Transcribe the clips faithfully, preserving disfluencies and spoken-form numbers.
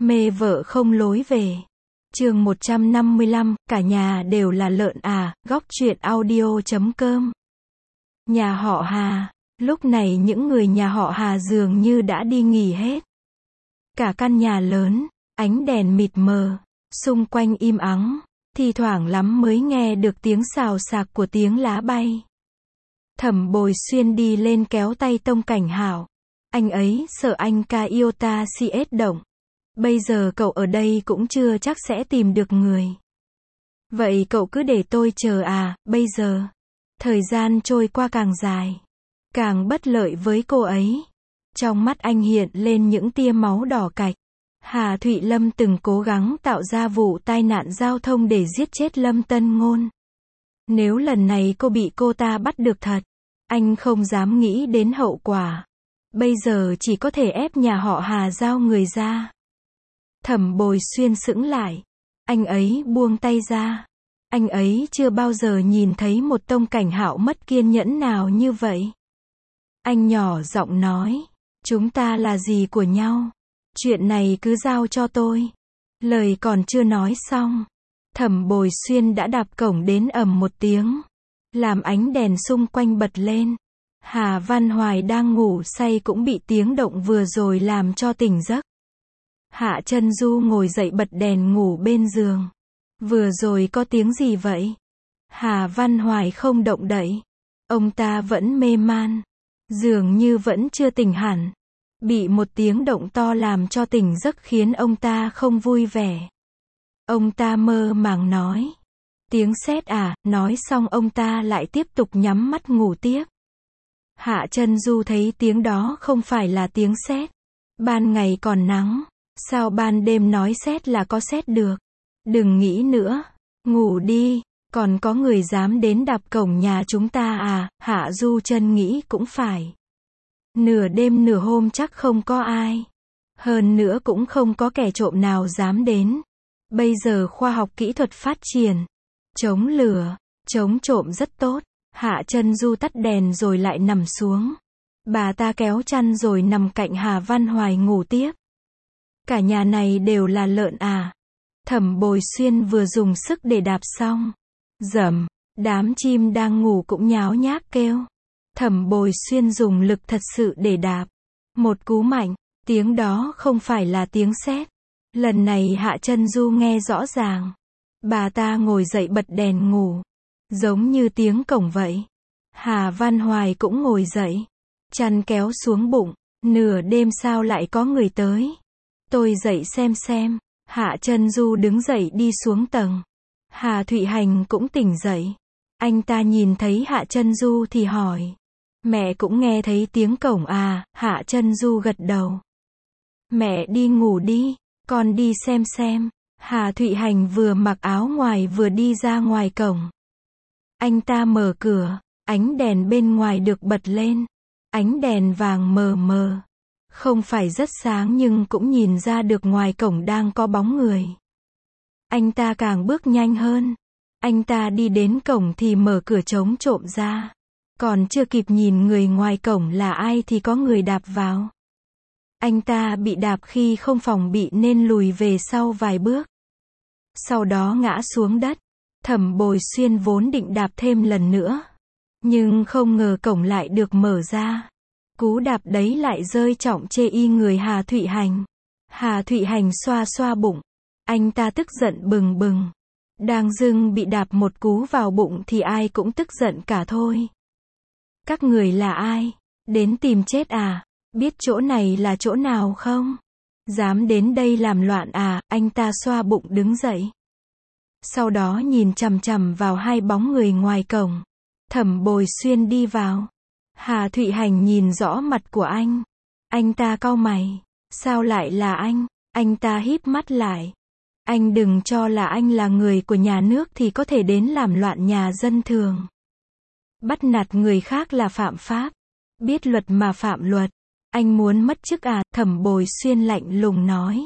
Mê vợ không lối về. Chương một trăm năm mươi lăm, cả nhà đều là lợn à, góc truyện audio chấm com. Nhà họ Hà. Lúc này những người nhà họ Hà dường như đã đi nghỉ hết. Cả căn nhà lớn, ánh đèn mịt mờ, xung quanh im ắng, thi thoảng lắm mới nghe được tiếng xào xạc của tiếng lá bay. Thẩm Bồi Xuyên đi lên kéo tay Tông Cảnh Hảo. Anh ấy sợ anh ca yêu ta si ết động. Bây giờ cậu ở đây cũng chưa chắc sẽ tìm được người. Vậy cậu cứ để tôi chờ à, bây giờ. Thời gian trôi qua càng dài, càng bất lợi với cô ấy. Trong mắt anh hiện lên những tia máu đỏ cạch. Hà Thụy Lâm từng cố gắng tạo ra vụ tai nạn giao thông để giết chết Lâm Tân Ngôn. Nếu lần này cô bị cô ta bắt được thật, anh không dám nghĩ đến hậu quả. Bây giờ chỉ có thể ép nhà họ Hà giao người ra. Thẩm Bồi Xuyên sững lại. Anh ấy buông tay ra. Anh ấy chưa bao giờ nhìn thấy một Tông Cảnh Hạo mất kiên nhẫn nào như vậy. Anh nhỏ giọng nói, chúng ta là gì của nhau? Chuyện này cứ giao cho tôi. Lời còn chưa nói xong, Thẩm Bồi Xuyên đã đạp cổng đến ầm một tiếng, làm ánh đèn xung quanh bật lên. Hà Văn Hoài đang ngủ say cũng bị tiếng động vừa rồi làm cho tỉnh giấc. Hạ Chân Du ngồi dậy bật đèn ngủ bên giường. Vừa rồi có tiếng gì vậy? Hà Văn Hoài không động đậy. Ông ta vẫn mê man, dường như vẫn chưa tỉnh hẳn. Bị một tiếng động to làm cho tỉnh giấc khiến ông ta không vui vẻ. Ông ta mơ màng nói, tiếng sét à, nói xong ông ta lại tiếp tục nhắm mắt ngủ tiếp. Hạ Chân Du thấy tiếng đó không phải là tiếng sét. Ban ngày còn nắng, sao ban đêm nói sét là có sét được? Đừng nghĩ nữa, ngủ đi, còn có người dám đến đạp cổng nhà chúng ta à? Hạ Du Chân nghĩ cũng phải. Nửa đêm nửa hôm chắc không có ai. Hơn nữa cũng không có kẻ trộm nào dám đến. Bây giờ khoa học kỹ thuật phát triển, chống lửa, chống trộm rất tốt. Hạ Chân Du tắt đèn rồi lại nằm xuống. Bà ta kéo chăn rồi nằm cạnh Hà Văn Hoài ngủ tiếp. Cả nhà này đều là lợn à? Thẩm Bồi Xuyên vừa dùng sức để đạp xong. Rầm, đám chim đang ngủ cũng nháo nhác kêu. Thẩm Bồi Xuyên dùng lực thật sự để đạp. Một cú mạnh, tiếng đó không phải là tiếng sét. Lần này Hạ Chân Du nghe rõ ràng. Bà ta ngồi dậy bật đèn ngủ. Giống như tiếng cổng vậy. Hà Văn Hoài cũng ngồi dậy. Chăn kéo xuống bụng. Nửa đêm sao lại có người tới? Tôi dậy xem xem. Hạ Chân Du đứng dậy đi xuống tầng. Hà Thụy Hành cũng tỉnh dậy. Anh ta nhìn thấy Hạ Chân Du thì hỏi, mẹ cũng nghe thấy tiếng cổng à? Hạ Chân Du gật đầu. Mẹ đi ngủ đi, con đi xem xem. Hà Thụy Hành vừa mặc áo ngoài vừa đi ra ngoài cổng. Anh ta mở cửa, ánh đèn bên ngoài được bật lên. Ánh đèn vàng mờ mờ. Không phải rất sáng nhưng cũng nhìn ra được ngoài cổng đang có bóng người. Anh ta càng bước nhanh hơn. Anh ta đi đến cổng thì mở cửa chống trộm ra. Còn chưa kịp nhìn người ngoài cổng là ai thì có người đạp vào. Anh ta bị đạp khi không phòng bị nên lùi về sau vài bước. Sau đó ngã xuống đất. Thẩm Bồi Xuyên vốn định đạp thêm lần nữa. Nhưng không ngờ cổng lại được mở ra. Cú đạp đấy lại rơi trọng chê y người Hà Thụy Hành. Hà Thụy Hành xoa xoa bụng. Anh ta tức giận bừng bừng. Đang dưng bị đạp một cú vào bụng thì ai cũng tức giận cả thôi. Các người là ai? Đến tìm chết à? Biết chỗ này là chỗ nào không? Dám đến đây làm loạn à? Anh ta xoa bụng đứng dậy. Sau đó nhìn chằm chằm vào hai bóng người ngoài cổng. Thẩm Bồi Xuyên đi vào. Hà Thụy Hành nhìn rõ mặt của anh. Anh ta cau mày. Sao lại là anh? Anh ta híp mắt lại. Anh đừng cho là anh là người của nhà nước thì có thể đến làm loạn nhà dân thường. Bắt nạt người khác là phạm pháp. Biết luật mà phạm luật. Anh muốn mất chức à? Thẩm Bồi Xuyên lạnh lùng nói.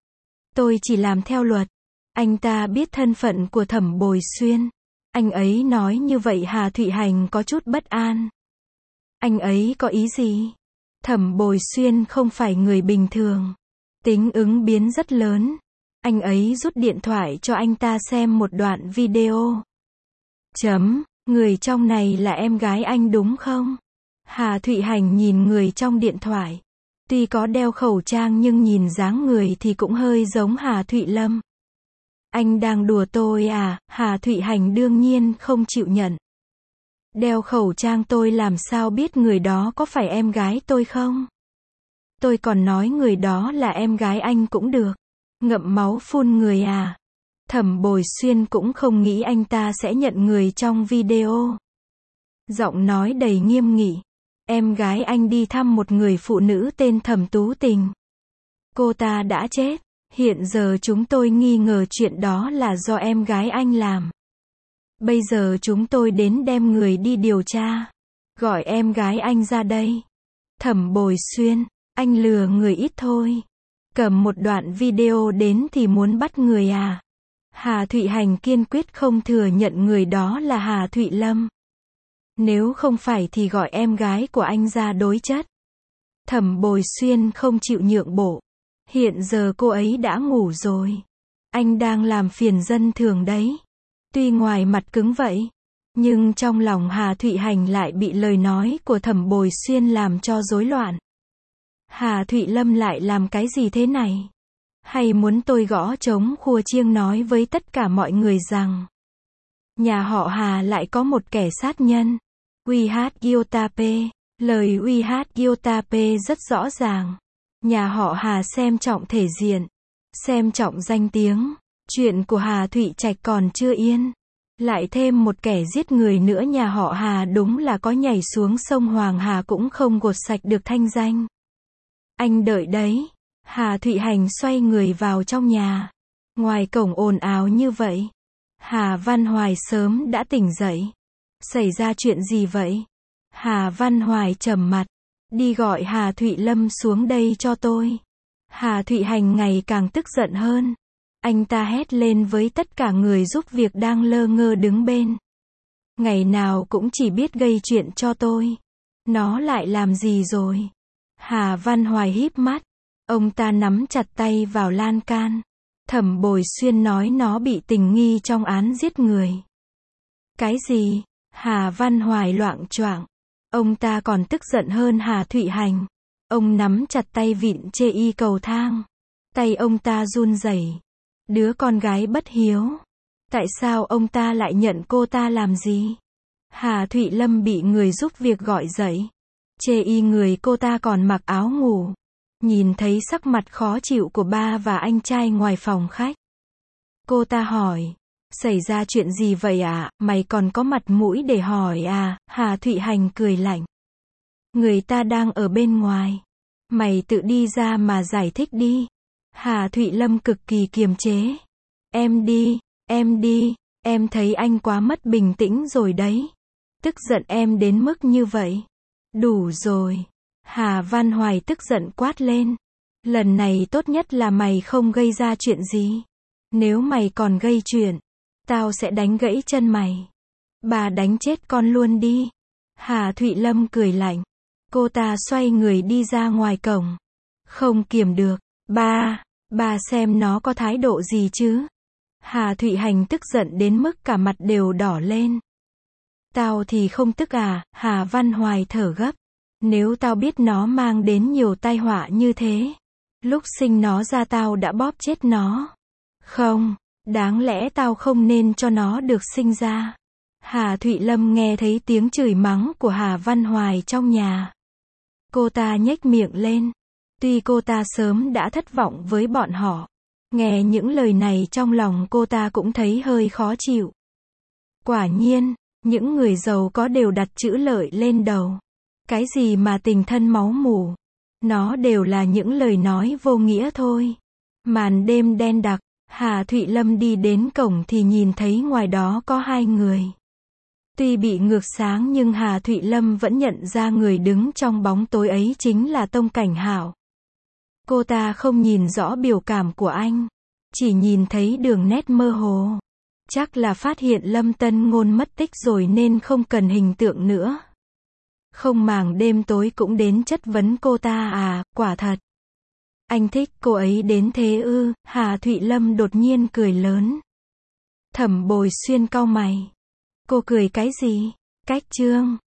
Tôi chỉ làm theo luật. Anh ta biết thân phận của Thẩm Bồi Xuyên. Anh ấy nói như vậy Hà Thụy Hành có chút bất an. Anh ấy có ý gì? Thẩm Bồi Xuyên không phải người bình thường. Tính ứng biến rất lớn. Anh ấy rút điện thoại cho anh ta xem một đoạn video. Chấm, người trong này là em gái anh đúng không? Hà Thụy Hành nhìn người trong điện thoại. Tuy có đeo khẩu trang nhưng nhìn dáng người thì cũng hơi giống Hà Thụy Lâm. Anh đang đùa tôi à? Hà Thụy Hành đương nhiên không chịu nhận. Đeo khẩu trang tôi làm sao biết người đó có phải em gái tôi không? Tôi còn nói người đó là em gái anh cũng được. Ngậm máu phun người à? Thẩm Bồi Xuyên cũng không nghĩ anh ta sẽ nhận người trong video. Giọng nói đầy nghiêm nghị. Em gái anh đi thăm một người phụ nữ tên Thẩm Tú Tình. Cô ta đã chết. Hiện giờ chúng tôi nghi ngờ chuyện đó là do em gái anh làm. Bây giờ chúng tôi đến đem người đi điều tra. Gọi em gái anh ra đây. Thẩm Bồi Xuyên, anh lừa người ít thôi. Cầm một đoạn video đến thì muốn bắt người à? Hà Thụy Hành kiên quyết không thừa nhận người đó là Hà Thụy Lâm. Nếu không phải thì gọi em gái của anh ra đối chất. Thẩm Bồi Xuyên không chịu nhượng bộ. Hiện giờ cô ấy đã ngủ rồi. Anh đang làm phiền dân thường đấy. Tuy ngoài mặt cứng vậy, nhưng trong lòng Hà Thụy Hành lại bị lời nói của Thẩm Bồi Xuyên làm cho rối loạn. Hà Thụy Lâm lại làm cái gì thế này? Hay muốn tôi gõ trống khua chiêng nói với tất cả mọi người rằng nhà họ Hà lại có một kẻ sát nhân. Uy hát Gyotape. Lời Uy hát Gyotape rất rõ ràng. Nhà họ Hà xem trọng thể diện, xem trọng danh tiếng. Chuyện của Hà Thụy Trạch còn chưa yên. Lại thêm một kẻ giết người nữa, nhà họ Hà đúng là có nhảy xuống sông Hoàng Hà cũng không gột sạch được thanh danh. Anh đợi đấy. Hà Thụy Hành xoay người vào trong nhà. Ngoài cổng ồn ào như vậy. Hà Văn Hoài sớm đã tỉnh dậy. Xảy ra chuyện gì vậy? Hà Văn Hoài trầm mặt. Đi gọi Hà Thụy Lâm xuống đây cho tôi. Hà Thụy Hành ngày càng tức giận hơn. Anh ta hét lên với tất cả người giúp việc đang lơ ngơ đứng bên. Ngày nào cũng chỉ biết gây chuyện cho tôi. Nó lại làm gì rồi? Hà Văn Hoài híp mắt. Ông ta nắm chặt tay vào lan can. Thẩm Bồi Xuyên nói nó bị tình nghi trong án giết người. Cái gì? Hà Văn Hoài loạng choạng. Ông ta còn tức giận hơn Hà Thụy Hành. Ông nắm chặt tay vịn chê y cầu thang. Tay ông ta run rẩy. Đứa con gái bất hiếu. Tại sao ông ta lại nhận cô ta làm gì? Hà Thụy Lâm bị người giúp việc gọi dậy. Chê y người cô ta còn mặc áo ngủ. Nhìn thấy sắc mặt khó chịu của ba và anh trai ngoài phòng khách. Cô ta hỏi. Xảy ra chuyện gì vậy ạ? À? Mày còn có mặt mũi để hỏi à? Hà Thụy Hành cười lạnh. Người ta đang ở bên ngoài. Mày tự đi ra mà giải thích đi. Hà Thụy Lâm cực kỳ kiềm chế. Em đi, em đi, em thấy anh quá mất bình tĩnh rồi đấy. Tức giận em đến mức như vậy. Đủ rồi. Hà Văn Hoài tức giận quát lên. Lần này tốt nhất là mày không gây ra chuyện gì. Nếu mày còn gây chuyện, tao sẽ đánh gãy chân mày. Bà đánh chết con luôn đi. Hà Thụy Lâm cười lạnh. Cô ta xoay người đi ra ngoài cổng. Không kiềm được. Ba, bà xem nó có thái độ gì chứ? Hà Thụy Hành tức giận đến mức cả mặt đều đỏ lên. Tao thì không tức à? Hà Văn Hoài thở gấp. Nếu tao biết nó mang đến nhiều tai họa như thế, lúc sinh nó ra tao đã bóp chết nó. Không, đáng lẽ tao không nên cho nó được sinh ra. Hà Thụy Lâm nghe thấy tiếng chửi mắng của Hà Văn Hoài trong nhà. Cô ta nhếch miệng lên. Tuy cô ta sớm đã thất vọng với bọn họ, nghe những lời này trong lòng cô ta cũng thấy hơi khó chịu. Quả nhiên, những người giàu có đều đặt chữ lợi lên đầu. Cái gì mà tình thân máu mủ, nó đều là những lời nói vô nghĩa thôi. Màn đêm đen đặc, Hà Thụy Lâm đi đến cổng thì nhìn thấy ngoài đó có hai người. Tuy bị ngược sáng nhưng Hà Thụy Lâm vẫn nhận ra người đứng trong bóng tối ấy chính là Tông Cảnh Hạo. Cô ta không nhìn rõ biểu cảm của anh, chỉ nhìn thấy đường nét mơ hồ. Chắc là phát hiện Lâm Tân Ngôn mất tích rồi nên không cần hình tượng nữa. Không màng đêm tối cũng đến chất vấn cô ta à? Quả thật. Anh thích cô ấy đến thế ư? Hà Thụy Lâm đột nhiên cười lớn. Thẩm Bồi Xuyên cau mày. Cô cười cái gì? Cách Trương.